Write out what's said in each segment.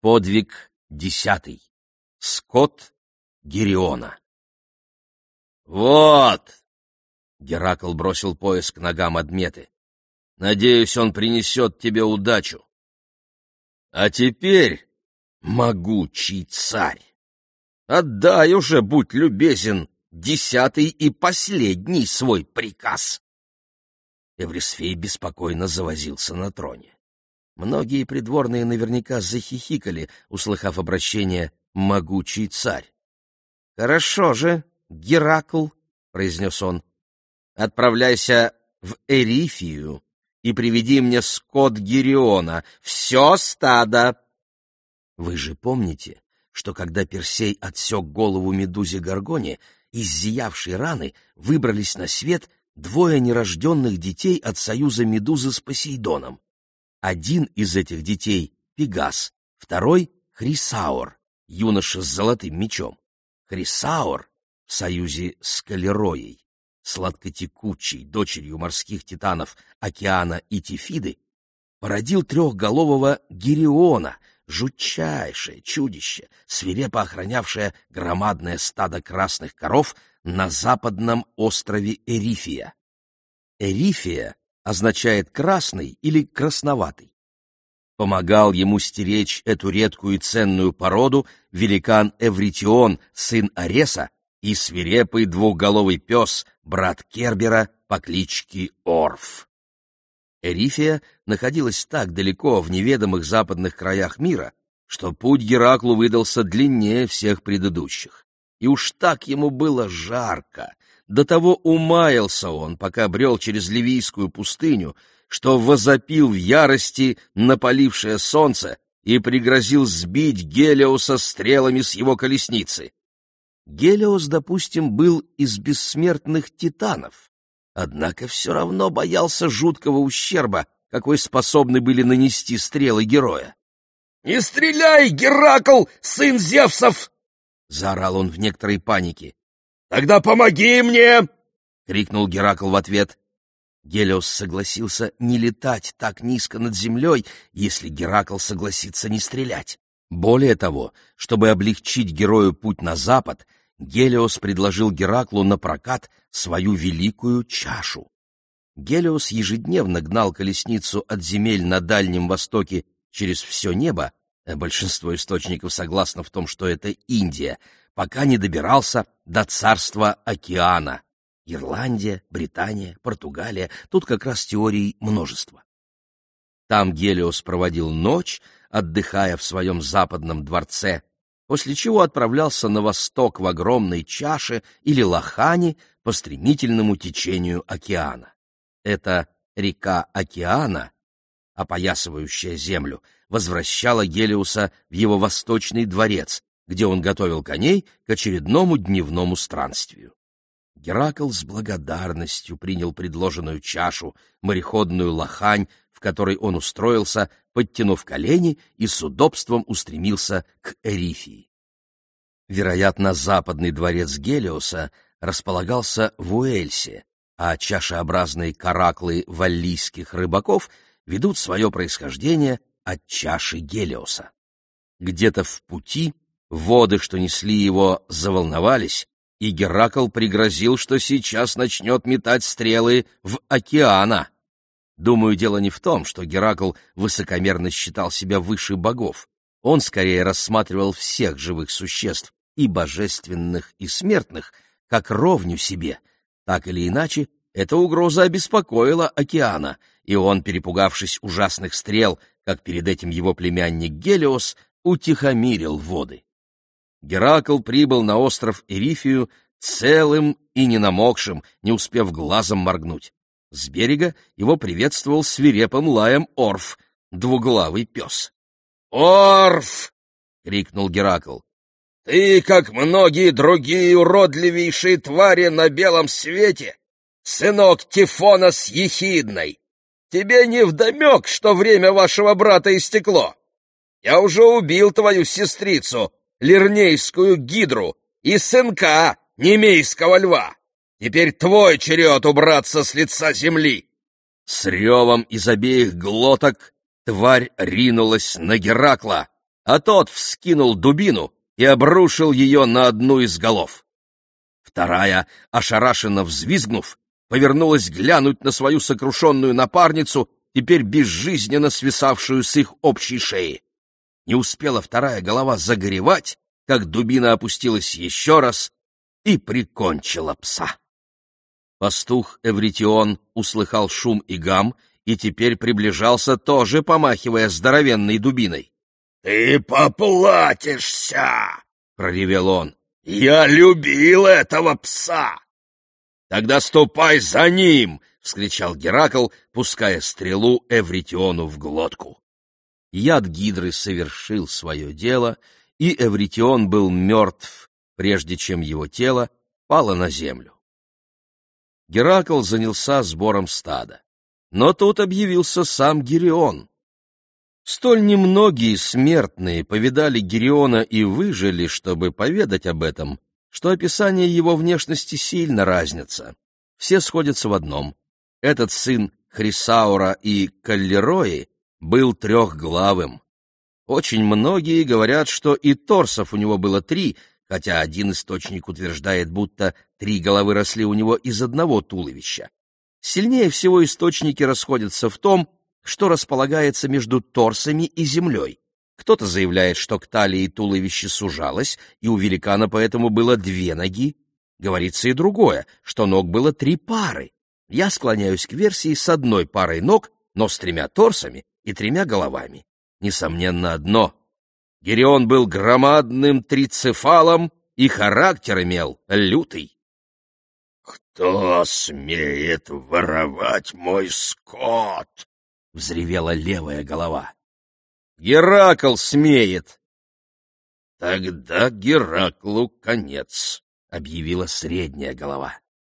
Подвиг 10. Скот Гериона. «Вот!» — Геракл бросил пояс к ногам Адметы. «Надеюсь, он принесет тебе удачу. А теперь, могучий царь, отдай уже, будь любезен, 10-й и последний свой приказ». Эврисфей беспокойно завозился на троне. Многие придворные наверняка захихикали, услыхав обращение «могучий царь». «Хорошо же, Геракл», — произнес он, — «отправляйся в Эрифию и приведи мне скот Гериона, все стадо». Вы же помните, что когда Персей отсек голову медузе Горгоне, из зиявшей раны выбрались на свет 2 нерожденных детей от союза Медузы с Посейдоном. Один из этих детей — Пегас, второй — Хрисаор, юноша с золотым мечом. Хрисаор в союзе с Калероей, сладкотекучей дочерью морских титанов Океана и Тифиды, породил 3-голового Гериона, жутчайшее чудище, свирепо охранявшее громадное стадо красных коров на западном острове Эрифия. Эрифия означает «красный» или «красноватый». Помогал ему стеречь эту редкую и ценную породу великан Эвритион, сын Ареса, и свирепый 2-головый пес, брат Кербера по кличке Орф. Эрифия находилась так далеко в неведомых западных краях мира, что путь Гераклу выдался длиннее всех предыдущих. И уж так ему было жарко, до того умаялся он, пока брел через Ливийскую пустыню, что возопил в ярости напалившее солнце и пригрозил сбить Гелиоса стрелами с его колесницы. Гелиос, допустим, был из бессмертных титанов, однако все равно боялся жуткого ущерба, какой способны были нанести стрелы героя. «Не стреляй, Геракл, сын Зевсов!» — заорал он в некоторой панике. «Тогда помоги мне!» — крикнул Геракл в ответ. Гелиос согласился не летать так низко над землей, если Геракл согласится не стрелять. Более того, чтобы облегчить герою путь на запад, Гелиос предложил Гераклу на прокат свою великую чашу. Гелиос ежедневно гнал колесницу от земель на Дальнем Востоке через все небо, большинство источников согласно в том, что это Индия, пока не добирался до царства Океана. Ирландия, Британия, Португалия — тут как раз теорий множества. Там Гелиос проводил ночь, отдыхая в своем западном дворце, после чего отправлялся на восток в огромной чаше или лохане по стремительному течению океана. Эта река Океана, опоясывающая землю, возвращала Гелиоса в его восточный дворец, где он готовил коней к очередному дневному странствию. Геракл с благодарностью принял предложенную чашу, мореходную лохань, в которой он устроился, подтянув колени, и с удобством устремился к Эрифии. Вероятно, западный дворец Гелиоса располагался в Уэльсе, а чашеобразные караклы валлийских рыбаков ведут свое происхождение от чаши Гелиоса. Где-то в пути воды, что несли его, заволновались, и Геракл пригрозил, что сейчас начнет метать стрелы в Океана. Думаю, дело не в том, что Геракл высокомерно считал себя выше богов. Он скорее рассматривал всех живых существ, и божественных, и смертных, как ровню себе. Так или иначе, эта угроза обеспокоила Океана, и он, перепугавшись ужасных стрел, как перед этим его племянник Гелиос, утихомирил воды. Геракл прибыл на остров Эрифию целым и не намокшим, не успев глазом моргнуть. С берега его приветствовал свирепым лаем Орф, 2-главый пес. «Орф!» — крикнул Геракл. «Ты, как многие другие уродливейшие твари на белом свете, сынок Тифона с Ехидной. Тебе невдомек, что время вашего брата истекло. Я уже убил твою сестрицу, Лирнейскую гидру, и сынка, Немейского льва. Теперь твой черед убраться с лица земли!» С ревом из обеих глоток тварь ринулась на Геракла. а тот вскинул дубину и обрушил ее на одну из голов. Вторая, ошарашенно взвизгнув, повернулась глянуть на свою сокрушенную напарницу, теперь безжизненно свисавшую с их общей шеи. Не успела вторая голова загоревать, как дубина опустилась еще раз и прикончила пса. Пастух Эвритион услыхал шум и гам и теперь приближался, тоже помахивая здоровенной дубиной. — Ты поплатишься! — проревел он. — Я любил этого пса! — Тогда ступай за ним! — вскричал Геракл, пуская стрелу Эвритиону в глотку. Яд гидры совершил свое дело, и Эвритион был мертв, прежде чем его тело пало на землю. Геракл занялся сбором стада. Но тут объявился сам Гирион. Столь немногие смертные повидали Гириона и выжили, чтобы поведать об этом, что описание его внешности сильно разнится. Все сходятся в одном. Этот сын Хрисаура и Каллирои был трехглавым. Очень многие говорят, что и торсов у него было 3, хотя один источник утверждает, будто 3 головы росли у него из одного туловища. Сильнее всего источники расходятся в том, что располагается между торсами и землей. Кто-то заявляет, что к талии туловище сужалось, и у великана поэтому было 2 ноги. Говорится и другое, что ног было 3 пары. Я склоняюсь к версии с 1 парой ног, но с 3 торсами и 3 головами. Несомненно одно: Гирион был громадным трицефалом и характер имел лютый. «Кто смеет воровать мой скот?» — взревела левая голова. «Геракл смеет!» «Тогда Гераклу конец», — объявила средняя голова.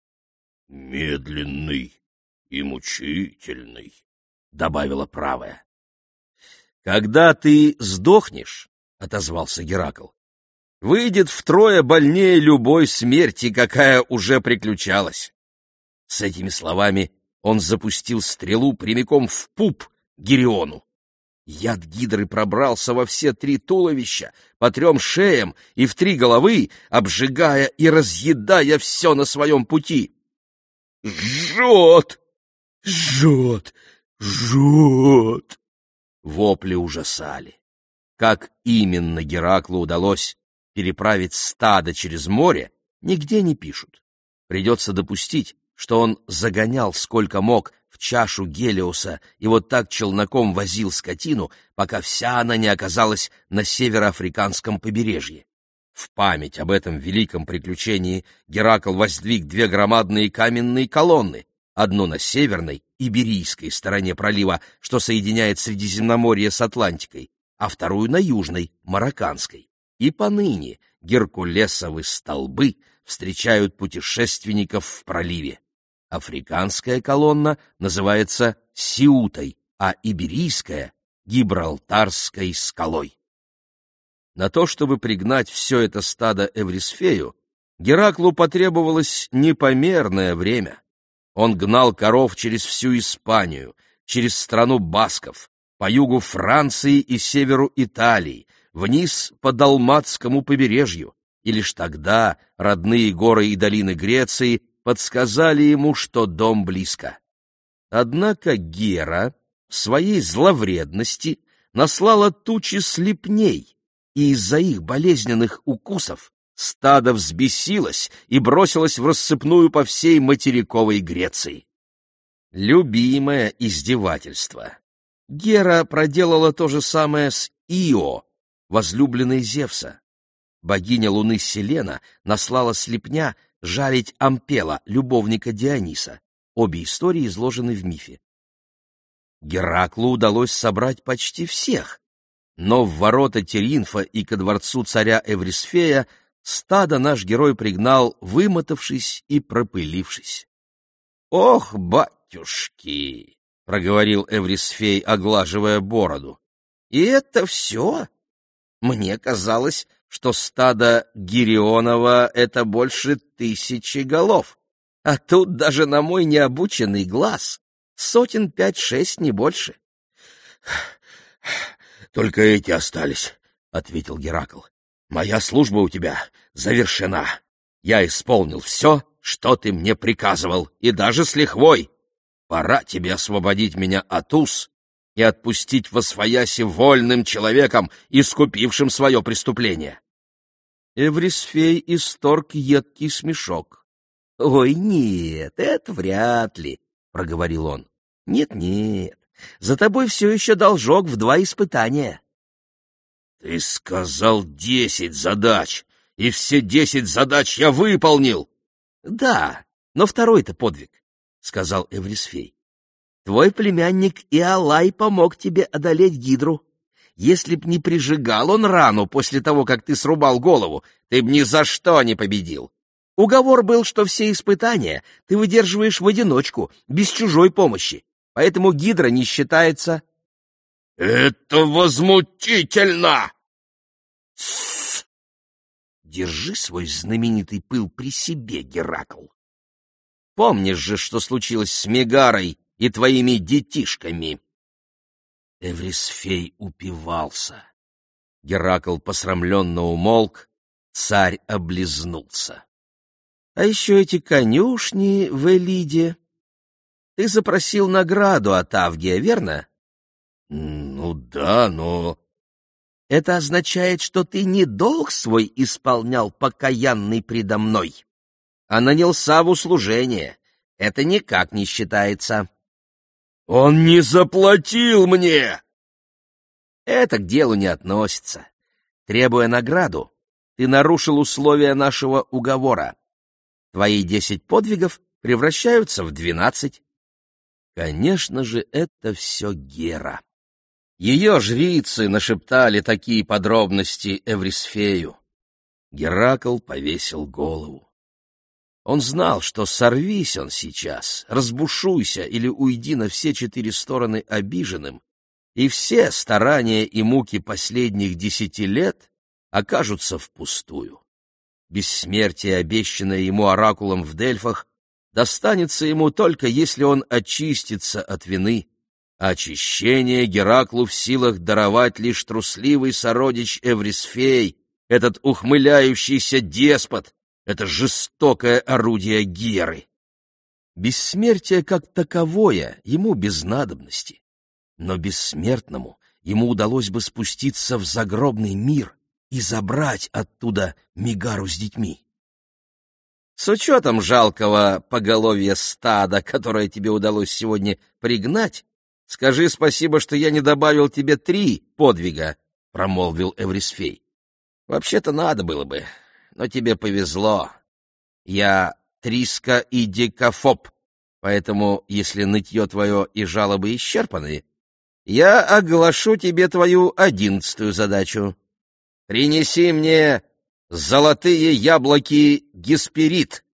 «Медленный и мучительный», — добавила правая. «Когда ты сдохнешь, — отозвался Геракл, — выйдет втрое больнее любой смерти, какая уже приключалась». С этими словами он запустил стрелу прямиком в пуп Гириону. Яд гидры пробрался во все 3 туловища, по 3 шеям и в 3 головы, обжигая и разъедая все на своем пути. «Жжет! Жжет! Жжет!» Вопли ужасали. Как именно Гераклу удалось переправить стадо через море, нигде не пишут. Придется допустить, что он загонял сколько мог в чашу Гелиоса и вот так челноком возил скотину, пока вся она не оказалась на североафриканском побережье. В память об этом великом приключении Геракл воздвиг 2 громадные каменные колонны, одну на северной, иберийской стороне пролива, что соединяет Средиземноморье с Атлантикой, а вторую на южной, марокканской. И поныне геркулесовы столбы встречают путешественников в проливе. Африканская колонна называется Сиутой, а иберийская — Гибралтарской скалой. На то, чтобы пригнать все это стадо Эврисфею, Гераклу потребовалось непомерное время. Он гнал коров через всю Испанию, через страну басков, по югу Франции и северу Италии, вниз по Далматскому побережью, и лишь тогда родные горы и долины Греции подсказали ему, что дом близко. Однако Гера в своей зловредности наслала тучи слепней, и из-за их болезненных укусов стадо взбесилось и бросилось в рассыпную по всей материковой Греции. Любимое издевательство. Гера проделала то же самое с Ио, возлюбленной Зевса. Богиня Луны Селена наслала слепня жалить Ампела, любовника Диониса. Обе истории изложены в мифе. Гераклу удалось собрать почти всех, но в ворота Теринфа и ко дворцу царя Эврисфея стадо наш герой пригнал, вымотавшись и пропылившись. — Ох, батюшки! — проговорил Эврисфей, оглаживая бороду. — И это все? Мне казалось, что стадо Гирионова — это больше 1000 голов, а тут даже на мой необученный глаз 5-6 сотен, не больше. — Только эти остались, — ответил Геракл. — Моя служба у тебя завершена. Я исполнил все, что ты мне приказывал, и даже с лихвой. Пора тебе освободить меня от уз и отпустить восвояси вольным человеком, искупившим свое преступление. Эврисфей исторг едкий смешок. — Ой, нет, это вряд ли, — проговорил он. — Нет, за тобой все еще должок в 2 испытания. — Ты сказал 10 задач, и все 10 задач я выполнил. — Да, но второй-то подвиг, — сказал Эврисфей. — Твой племянник Иолай помог тебе одолеть Гидру. Если б не прижигал он рану после того, как ты срубал голову, ты б ни за что не победил. Уговор был, что все испытания ты выдерживаешь в одиночку, без чужой помощи, поэтому Гидра не считается. — Это возмутительно! — Тссс! Держи свой знаменитый пыл при себе, Геракл. Помнишь же, что случилось с Мегарой и твоими детишками? Эврисфей упивался. Геракл посрамленно умолк, царь облизнулся. — А еще эти конюшни в Элиде. Ты запросил награду от Авгия, верно? — Ну да, но... — Это означает, что ты не долг свой исполнял покаянный предо мной, а нанялся в услужение. Это никак не считается. — Он не заплатил мне! — Это к делу не относится. Требуя награду, ты нарушил условия нашего уговора. Твои 10 подвигов превращаются в 12. Конечно же, это все Гера. Ее жрицы нашептали такие подробности Эврисфею. Геракл повесил голову. Он знал, что сорвись он сейчас, разбушуйся или уйди на все 4 стороны обиженным, и все старания и муки последних 10 лет окажутся впустую. Бессмертие, обещанное ему оракулом в Дельфах, достанется ему только если он очистится от вины. Очищение Гераклу в силах даровать лишь трусливый сородич Эврисфей, этот ухмыляющийся деспот, это жестокое орудие Геры. Бессмертие как таковое ему без надобности, но бессмертному ему удалось бы спуститься в загробный мир и забрать оттуда Мегару с детьми. С учетом жалкого поголовья стада, которое тебе удалось сегодня пригнать, скажи спасибо, что я не добавил тебе 3 подвига, — промолвил Эврисфей. Вообще-то надо было бы, но тебе повезло. Я Триска и Дикафоб, поэтому, если нытье твое и жалобы исчерпаны, я оглашу тебе твою 11-ю задачу. Принеси мне золотые яблоки Гесперид.